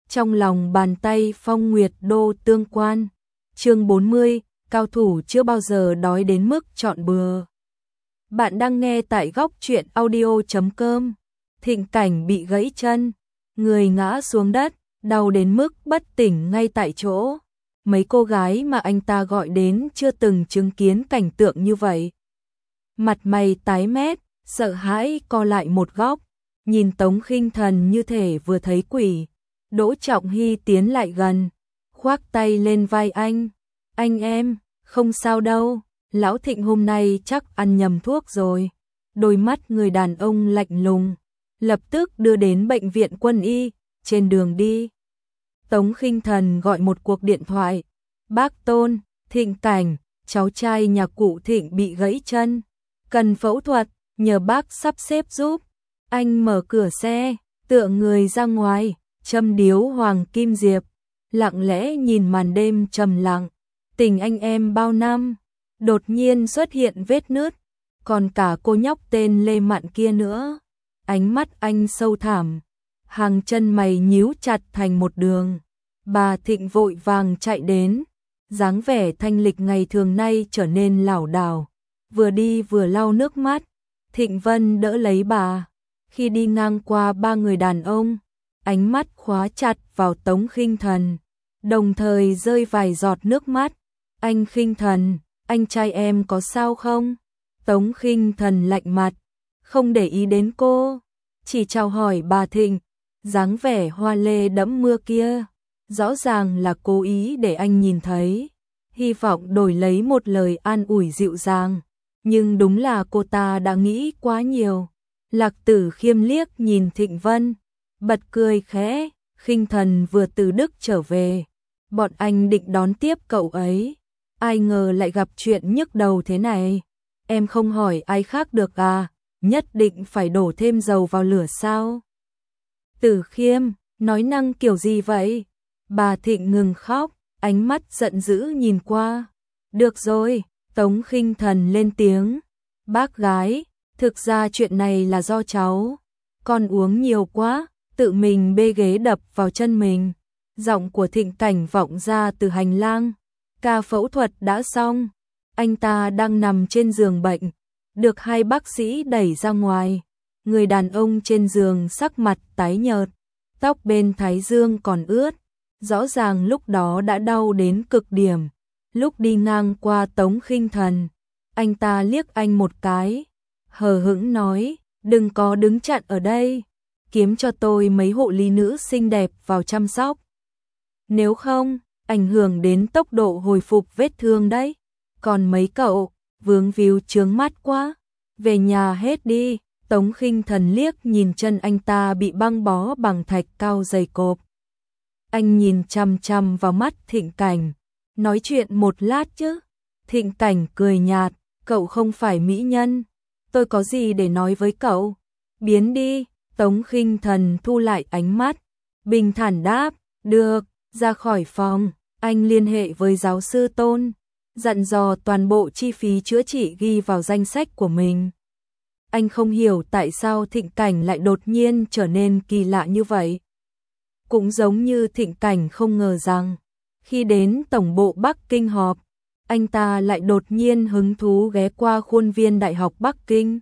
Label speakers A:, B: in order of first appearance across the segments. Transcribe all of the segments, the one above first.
A: Trong lòng bàn tay Phong Nguyệt Đô tương quan. Chương 40, cao thủ chưa bao giờ đói đến mức chọn bừa. Bạn đang nghe tại góc truyện audio.com. Thịnh Cảnh bị gãy chân, người ngã xuống đất, đau đến mức bất tỉnh ngay tại chỗ. Mấy cô gái mà anh ta gọi đến chưa từng chứng kiến cảnh tượng như vậy. Mặt mày tái mét, sợ hãi co lại một góc, nhìn Tống Khinh Thần như thể vừa thấy quỷ. Đỗ Trọng Hy tiến lại gần, khoác tay lên vai anh. Anh em, không sao đâu, lão Thịnh hôm nay chắc ăn nhầm thuốc rồi. Đôi mắt người đàn ông lạnh lùng, lập tức đưa đến bệnh viện quân y. Trên đường đi, Tống Khinh Thần gọi một cuộc điện thoại. Bác Tôn, Thịnh Cảnh, cháu trai nhà cụ Thịnh bị gãy chân, cần phẫu thuật, nhờ bác sắp xếp giúp. Anh mở cửa xe, tựa người ra ngoài, châm điếu Hoàng Kim Diệp, lặng lẽ nhìn màn đêm trầm lặng. Tình anh em bao năm, đột nhiên xuất hiện vết nứt, còn cả cô nhóc tên Lê Mạn kia nữa. Ánh mắt anh sâu thẳm, hàng chân mày nhíu chặt thành một đường. Bà Thịnh vội vàng chạy đến, dáng vẻ thanh lịch ngày thường nay trở nên lảo đảo, vừa đi vừa lau nước mắt. Thịnh Vân đỡ lấy bà. Khi đi ngang qua ba người đàn ông, ánh mắt khóa chặt vào Tống Khinh Thần, đồng thời rơi vài giọt nước mắt. Anh Khinh Thần, anh trai em có sao không? Tống Khinh Thần lạnh mặt, không để ý đến cô, chỉ chào hỏi bà Thịnh. Dáng vẻ hoa lê đẫm mưa kia, rõ ràng là cố ý để anh nhìn thấy, hy vọng đổi lấy một lời an ủi dịu dàng. Nhưng đúng là cô ta đã nghĩ quá nhiều. Lạc Tử Khiêm liếc nhìn Thịnh Vân, bật cười khẽ. Khinh Thần vừa từ Đức trở về, bọn anh định đón tiếp cậu ấy, ai ngờ lại gặp chuyện nhức đầu thế này. Em không hỏi ai khác được à, nhất định phải đổ thêm dầu vào lửa sao? Tử Khiêm, nói năng kiểu gì vậy? Bà Thịnh ngừng khóc, ánh mắt giận dữ nhìn qua. Được rồi, Tống Khinh Thần lên tiếng. Bác gái, thực ra chuyện này là do cháu. Con uống nhiều quá, tự mình bê ghế đập vào chân mình. Giọng của Thịnh Cảnh vọng ra từ hành lang. Ca phẫu thuật đã xong, anh ta đang nằm trên giường bệnh, được hai bác sĩ đẩy ra ngoài. Người đàn ông trên giường sắc mặt tái nhợt, tóc bên thái dương còn ướt, rõ ràng lúc đó đã đau đến cực điểm. Lúc đi ngang qua Tống Khinh Thần, anh ta liếc anh một cái, hờ hững nói, đừng có đứng chặn ở đây, kiếm cho tôi mấy hộ lý nữ xinh đẹp vào chăm sóc. Nếu không, ảnh hưởng đến tốc độ hồi phục vết thương đấy. Còn mấy cậu, vướng víu chướng mắt quá, về nhà hết đi. Tống Khinh Thần liếc nhìn chân anh ta bị băng bó bằng thạch cao dày cộp. Anh nhìn chằm chằm vào mắt Thịnh Cảnh, nói chuyện một lát chứ. Thịnh Cảnh cười nhạt, cậu không phải mỹ nhân, tôi có gì để nói với cậu. Biến đi. Tống Khinh Thần thu lại ánh mắt, bình thản đáp, được. Ra khỏi phòng, anh liên hệ với giáo sư Tôn, dặn dò toàn bộ chi phí chữa trị ghi vào danh sách của mình. Anh không hiểu tại sao Thịnh Cảnh lại đột nhiên trở nên kỳ lạ như vậy. Cũng giống như Thịnh Cảnh không ngờ rằng, khi đến tổng bộ Bắc Kinh họp, anh ta lại đột nhiên hứng thú ghé qua khuôn viên Đại học Bắc Kinh.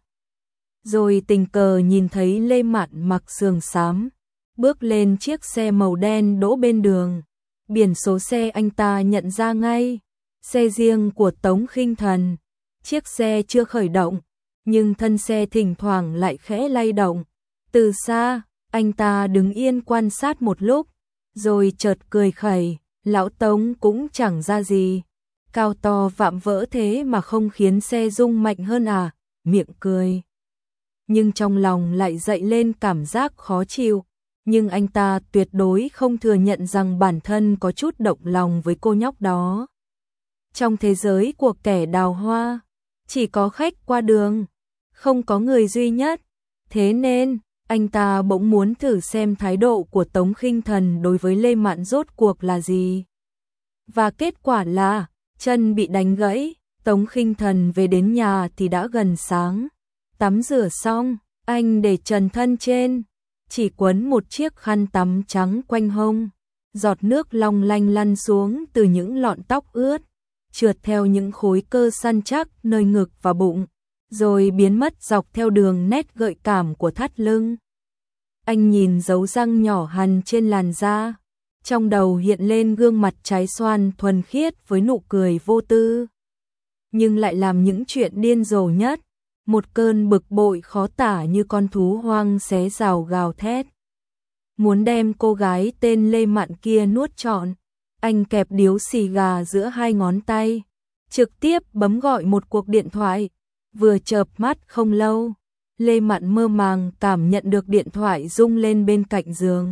A: Rồi tình cờ nhìn thấy Lê Mạn mặc sườn xám, bước lên chiếc xe màu đen đỗ bên đường. Biển số xe anh ta nhận ra ngay, xe riêng của Tống Khinh Thần. Chiếc xe chưa khởi động, nhưng thân xe thỉnh thoảng lại khẽ lay động. Từ xa, anh ta đứng yên quan sát một lúc, rồi chợt cười khẩy, lão Tống cũng chẳng ra gì. Cao to vạm vỡ thế mà không khiến xe rung mạnh hơn à, miệng cười. Nhưng trong lòng lại dậy lên cảm giác khó chịu. Nhưng anh ta tuyệt đối không thừa nhận rằng bản thân có chút động lòng với cô nhóc đó. Trong thế giới của kẻ đào hoa, chỉ có khách qua đường, không có người duy nhất. Thế nên, anh ta bỗng muốn thử xem thái độ của Tống Khinh Thần đối với Lê Mạn rốt cuộc là gì. Và kết quả là, chân bị đánh gãy, Tống Khinh Thần về đến nhà thì đã gần sáng. Tắm rửa xong, anh để trần thân trên, chỉ quấn một chiếc khăn tắm trắng quanh hông, giọt nước long lanh lăn xuống từ những lọn tóc ướt, trượt theo những khối cơ săn chắc nơi ngực và bụng, rồi biến mất dọc theo đường nét gợi cảm của thắt lưng. Anh nhìn dấu răng nhỏ hằn trên làn da, trong đầu hiện lên gương mặt trái xoan thuần khiết với nụ cười vô tư. Nhưng lại làm những chuyện điên rồ nhất, một cơn bực bội khó tả như con thú hoang xé rào gào thét. Muốn đem cô gái tên Lê Mạn kia nuốt trọn, anh kẹp điếu xì gà giữa hai ngón tay, trực tiếp bấm gọi một cuộc điện thoại. Vừa chợp mắt không lâu, Lê Mạn mơ màng cảm nhận được điện thoại rung lên bên cạnh giường.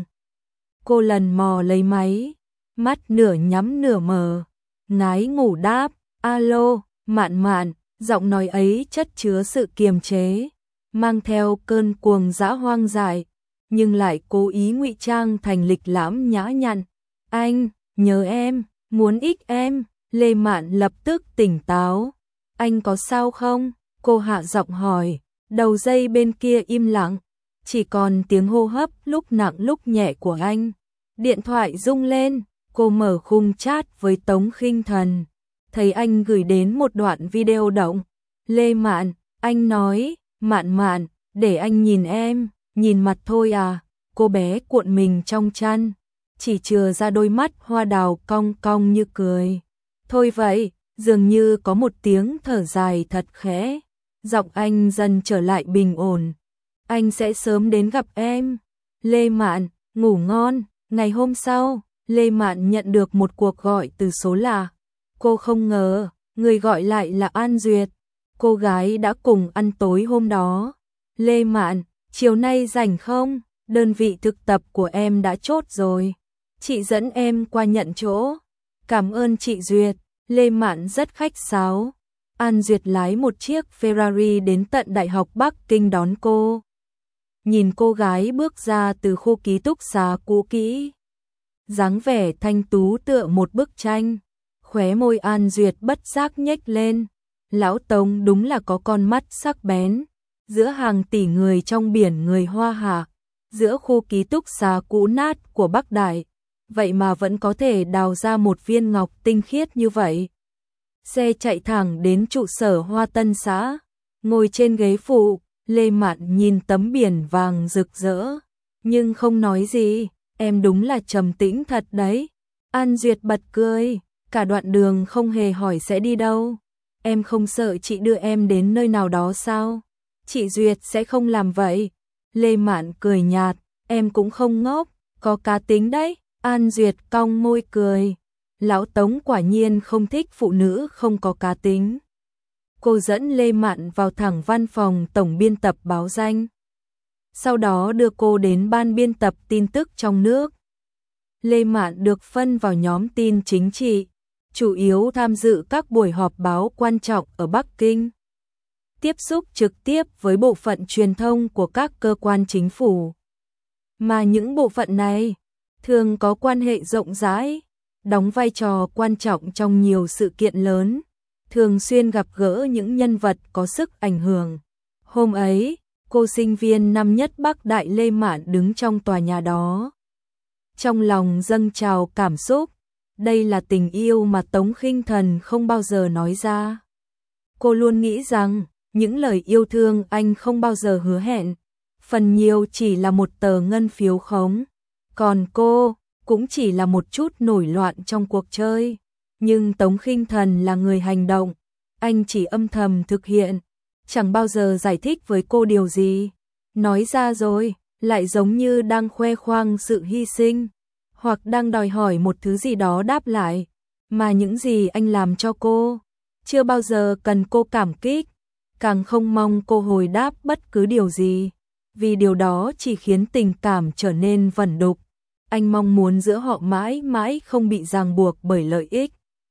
A: Cô lần mò lấy máy, mắt nửa nhắm nửa mở, ngái ngủ đáp, alo, Mạn Mạn, giọng nói ấy chất chứa sự kiềm chế, mang theo cơn cuồng dã hoang dại, nhưng lại cố ý ngụy trang thành lịch lãm nhã nhặn. Anh, nhớ em, muốn ích em. Lê Mạn lập tức tỉnh táo. Anh có sao không? Cô hạ giọng hỏi. Đầu dây bên kia im lặng, chỉ còn tiếng hô hấp lúc nặng lúc nhẹ của anh. Điện thoại rung lên, cô mở khung chat với Tống Khinh Thần, thấy anh gửi đến một đoạn video động. Lê Mạn, anh nói, Mạn Mạn, để anh nhìn em, nhìn mặt thôi à? Cô bé cuộn mình trong chăn, chỉ chừa ra đôi mắt hoa đào cong cong như cười. Thôi vậy, dường như có một tiếng thở dài thật khẽ. Giọng anh dần trở lại bình ổn. Anh sẽ sớm đến gặp em. Lê Mạn, ngủ ngon. Ngày hôm sau, Lê Mạn nhận được một cuộc gọi từ số lạ. Cô không ngờ, người gọi lại là An Duyệt, cô gái đã cùng ăn tối hôm đó. Lê Mạn, chiều nay rảnh không? Đơn vị thực tập của em đã chốt rồi. Chị dẫn em qua nhận chỗ. Cảm ơn chị Duyệt. Lê Mạn rất khách sáo. An Duyệt lái một chiếc Ferrari đến tận Đại học Bắc Kinh đón cô. Nhìn cô gái bước ra từ khu ký túc xá cũ kỹ, dáng vẻ thanh tú tựa một bức tranh, khóe môi An Duyệt bất giác nhếch lên. Lão Tống đúng là có con mắt sắc bén, giữa hàng tỷ người trong biển người Hoa Hạ, giữa khu ký túc xá cũ nát của Bắc Đại, vậy mà vẫn có thể đào ra một viên ngọc tinh khiết như vậy. Xe chạy thẳng đến trụ sở Hoa Tân xã, ngồi trên ghế phụ, Lê Mạn nhìn tấm biển vàng rực rỡ, nhưng không nói gì. Em đúng là trầm tĩnh thật đấy. An Duyệt bật cười, cả đoạn đường không hề hỏi sẽ đi đâu. Em không sợ chị đưa em đến nơi nào đó sao? Chị Duyệt sẽ không làm vậy. Lê Mạn cười nhạt, em cũng không ngốc, có cá tính đấy. An Duyệt cong môi cười. Lão Tống quả nhiên không thích phụ nữ không có cá tính. Cô dẫn Lê Mạn vào thẳng văn phòng tổng biên tập báo danh. Sau đó đưa cô đến ban biên tập tin tức trong nước. Lê Mạn được phân vào nhóm tin chính trị, chủ yếu tham dự các buổi họp báo quan trọng ở Bắc Kinh. Tiếp xúc trực tiếp với bộ phận truyền thông của các cơ quan chính phủ. Mà những bộ phận này thường có quan hệ rộng rãi, đóng vai trò quan trọng trong nhiều sự kiện lớn, thường xuyên gặp gỡ những nhân vật có sức ảnh hưởng. Hôm ấy, cô sinh viên năm nhất Bắc Đại Lê Mạn đứng trong tòa nhà đó. Trong lòng dâng trào cảm xúc, đây là tình yêu mà Tống Khinh Thần không bao giờ nói ra. Cô luôn nghĩ rằng, những lời yêu thương anh không bao giờ hứa hẹn, phần nhiều chỉ là một tờ ngân phiếu khống. Còn cô, cũng chỉ là một chút nổi loạn trong cuộc chơi. Nhưng Tống Khinh Thần là người hành động, anh chỉ âm thầm thực hiện, chẳng bao giờ giải thích với cô điều gì. Nói ra rồi, lại giống như đang khoe khoang sự hy sinh, hoặc đang đòi hỏi một thứ gì đó đáp lại. Mà những gì anh làm cho cô, chưa bao giờ cần cô cảm kích, càng không mong cô hồi đáp bất cứ điều gì, vì điều đó chỉ khiến tình cảm trở nên vẩn đục. Anh mong muốn giữa họ mãi mãi không bị ràng buộc bởi lợi ích,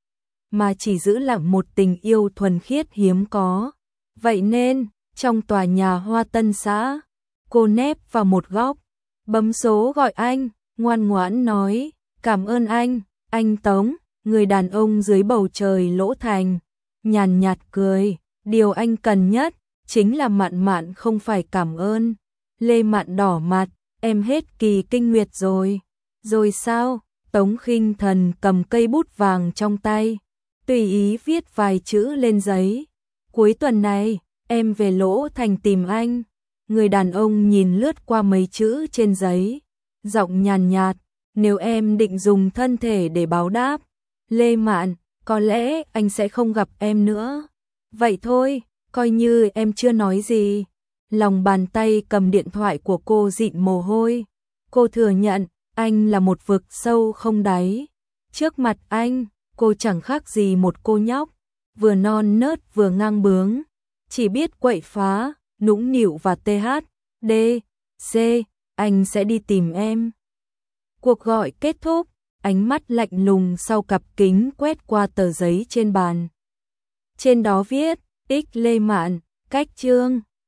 A: mà chỉ giữ lặng một tình yêu thuần khiết hiếm có. Vậy nên, trong tòa nhà Hoa Tân xã, cô nép vào một góc, bấm số gọi anh, ngoan ngoãn nói, cảm ơn anh Tống. Người đàn ông dưới bầu trời lỗ thành, nhàn nhạt cười, điều anh cần nhất, chính là Mạn Mạn không phải cảm ơn. Lê Mạn đỏ mặt, em hết kỳ kinh nguyệt rồi. Rồi sao? Tống Khinh Thần cầm cây bút vàng trong tay, tùy ý viết vài chữ lên giấy. Cuối tuần này, em về Lỗ Thành tìm anh. Người đàn ông nhìn lướt qua mấy chữ trên giấy, giọng nhàn nhạt, nếu em định dùng thân thể để báo đáp, Lê Mạn, có lẽ anh sẽ không gặp em nữa. Vậy thôi, coi như em chưa nói gì. Lòng bàn tay cầm điện thoại của cô dịn mồ hôi. Cô thừa nhận, anh là một vực sâu không đáy. Trước mặt anh, cô chẳng khác gì một cô nhóc, vừa non nớt vừa ngang bướng, chỉ biết quậy phá, nũng nịu và THD, C, anh sẽ đi tìm em. Cuộc gọi kết thúc, ánh mắt lạnh lùng sau cặp kính quét qua tờ giấy trên bàn. Trên đó viết, X Lê Mạn, cách chương.